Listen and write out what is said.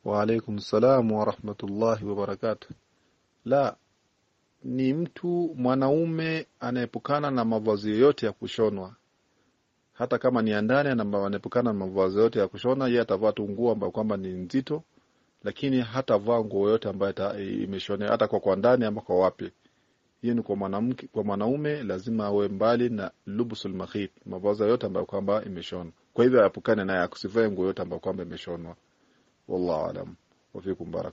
Wa alaykum salam wa rahmatullahi wa barakatuh. La, ni mtu mwanaume anaepukana na mavazi yote ya kushonwa. Hata kama ni ndani anaepukana na mavazi yote ya kushona, yeye atavaa tu nguo ambayo kwamba ni nzito, lakini hatavaa nguo yote ambayo imeshona hata kwa ndani ama kwa wapi. Hiyo ni kwa mwanamke. Kwa mwanaume lazima awe mbali na lubusul makhit, mavazi yote ambayo kwamba imeshona. Kwa hivyo apukane naye, akusivae nguo yote ambayo kwamba imeshonwa. Wallahu alam. Wa fikum barak.